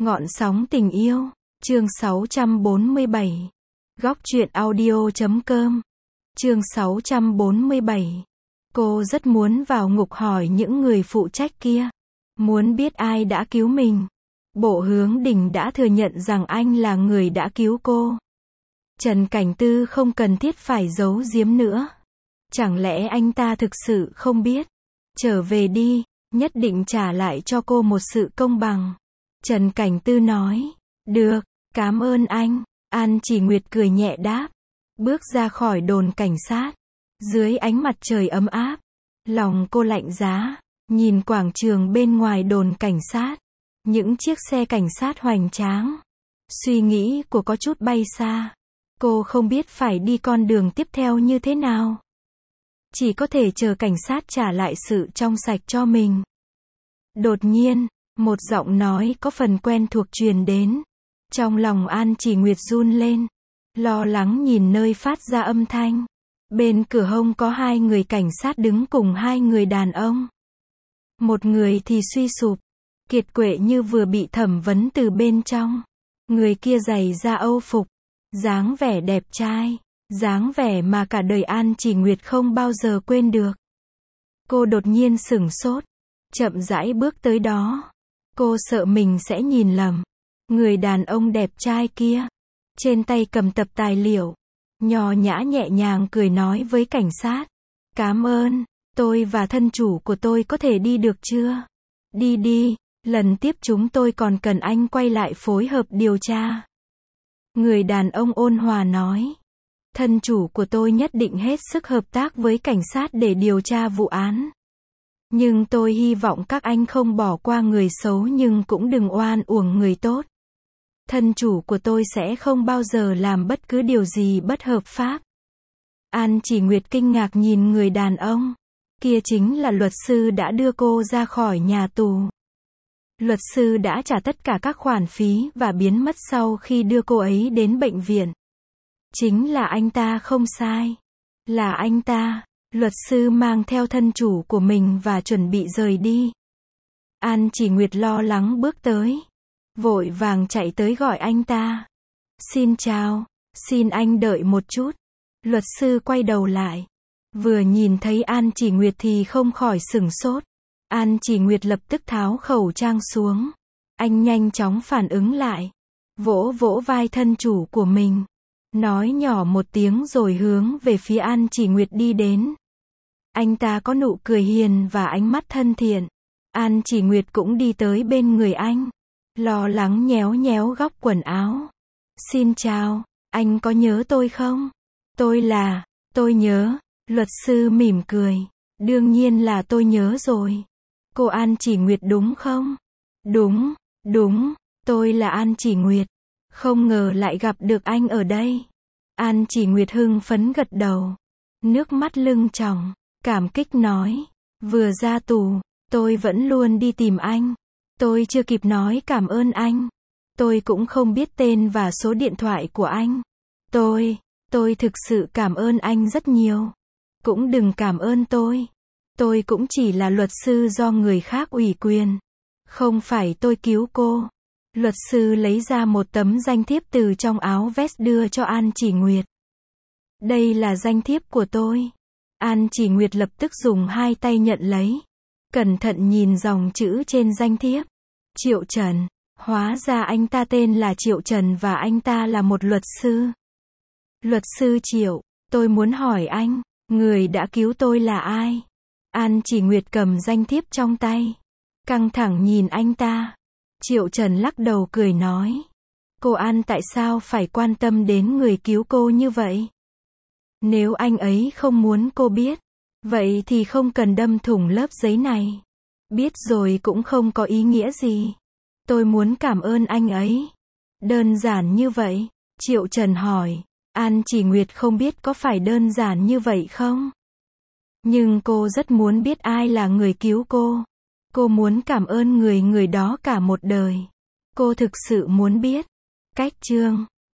Ngọn sóng tình yêu, chương 647. Góc truyện audio.com. Chương 647. Cô rất muốn vào ngục hỏi những người phụ trách kia. Muốn biết ai đã cứu mình. Bộ Hướng Đình đã thừa nhận rằng anh là người đã cứu cô. Trần Cảnh Tư không cần thiết phải giấu giếm nữa. Chẳng lẽ anh ta thực sự không biết? Trở về đi, nhất định trả lại cho cô một sự công bằng. Trần Cảnh Tư nói. Được, cảm ơn anh. An Chỉ Nguyệt cười nhẹ đáp. Bước ra khỏi đồn cảnh sát. Dưới ánh mặt trời ấm áp. Lòng cô lạnh giá. Nhìn quảng trường bên ngoài đồn cảnh sát. Những chiếc xe cảnh sát hoành tráng. Suy nghĩ của có chút bay xa. Cô không biết phải đi con đường tiếp theo như thế nào. Chỉ có thể chờ cảnh sát trả lại sự trong sạch cho mình. Đột nhiên, một giọng nói có phần quen thuộc truyền đến. Trong lòng An Chỉ Nguyệt run lên. Lo lắng nhìn nơi phát ra âm thanh. Bên cửa hông có hai người cảnh sát đứng cùng hai người đàn ông. Một người thì suy sụp, kiệt quệ như vừa bị thẩm vấn từ bên trong. Người kia giày da Âu phục, dáng vẻ đẹp trai, dáng vẻ mà cả đời An Chỉ Nguyệt không bao giờ quên được. Cô đột nhiên sửng sốt, chậm rãi bước tới đó. Cô sợ mình sẽ nhìn lầm. Người đàn ông đẹp trai kia, trên tay cầm tập tài liệu, nho nhã nhẹ nhàng cười nói với cảnh sát. Cảm ơn, tôi và thân chủ của tôi có thể đi được chưa? Đi đi, lần tiếp chúng tôi còn cần anh quay lại phối hợp điều tra. Người đàn ông ôn hòa nói. Thân chủ của tôi nhất định hết sức hợp tác với cảnh sát để điều tra vụ án. Nhưng tôi hy vọng các anh không bỏ qua người xấu nhưng cũng đừng oan uổng người tốt. Thân chủ của tôi sẽ không bao giờ làm bất cứ điều gì bất hợp pháp. An Chỉ Nguyệt kinh ngạc nhìn người đàn ông. Kia chính là luật sư đã đưa cô ra khỏi nhà tù. Luật sư đã trả tất cả các khoản phí và biến mất sau khi đưa cô ấy đến bệnh viện. Chính là anh ta không sai. Là anh ta. Luật sư mang theo thân chủ của mình và chuẩn bị rời đi. An Chỉ Nguyệt lo lắng bước tới. Vội vàng chạy tới gọi anh ta. Xin chào, xin anh đợi một chút. Luật sư quay đầu lại. Vừa nhìn thấy An Chỉ Nguyệt thì không khỏi sửng sốt. An Chỉ Nguyệt lập tức tháo khẩu trang xuống. Anh nhanh chóng phản ứng lại. Vỗ vỗ vai thân chủ của mình. Nói nhỏ một tiếng rồi hướng về phía An Chỉ Nguyệt đi đến. Anh ta có nụ cười hiền và ánh mắt thân thiện. An Chỉ Nguyệt cũng đi tới bên người anh. Lo lắng nhéo nhéo góc quần áo. Xin chào, anh có nhớ tôi không? Tôi nhớ. Luật sư mỉm cười. Đương nhiên là tôi nhớ rồi. Cô An Chỉ Nguyệt đúng không? Đúng, tôi là An Chỉ Nguyệt. Không ngờ lại gặp được anh ở đây. An Chỉ Nguyệt hưng phấn gật đầu. Nước mắt lưng tròng, cảm kích nói. Vừa ra tù, tôi vẫn luôn đi tìm anh. Tôi chưa kịp nói cảm ơn anh. Tôi cũng không biết tên và số điện thoại của anh. Tôi thực sự cảm ơn anh rất nhiều. Cũng đừng cảm ơn tôi. Tôi cũng chỉ là luật sư do người khác ủy quyền. Không phải tôi cứu cô. Luật sư lấy ra một tấm danh thiếp từ trong áo vest đưa cho An Chỉ Nguyệt. Đây là danh thiếp của tôi. An Chỉ Nguyệt lập tức dùng hai tay nhận lấy. Cẩn thận nhìn dòng chữ trên danh thiếp. Triệu Trần. Hóa ra anh ta tên là Triệu Trần và anh ta là một luật sư. Luật sư Triệu, tôi muốn hỏi anh, người đã cứu tôi là ai? An Chỉ Nguyệt cầm danh thiếp trong tay. Căng thẳng nhìn anh ta. Triệu Trần lắc đầu cười nói. Cô An tại sao phải quan tâm đến người cứu cô như vậy? Nếu anh ấy không muốn cô biết, vậy thì không cần đâm thủng lớp giấy này. Biết rồi cũng không có ý nghĩa gì. Tôi muốn cảm ơn anh ấy. Đơn giản như vậy? Triệu Trần hỏi. An Chỉ Nguyệt không biết có phải đơn giản như vậy không? Nhưng cô rất muốn biết ai là người cứu cô. Cô muốn cảm ơn người đó cả một đời. Cô thực sự muốn biết. Cách chương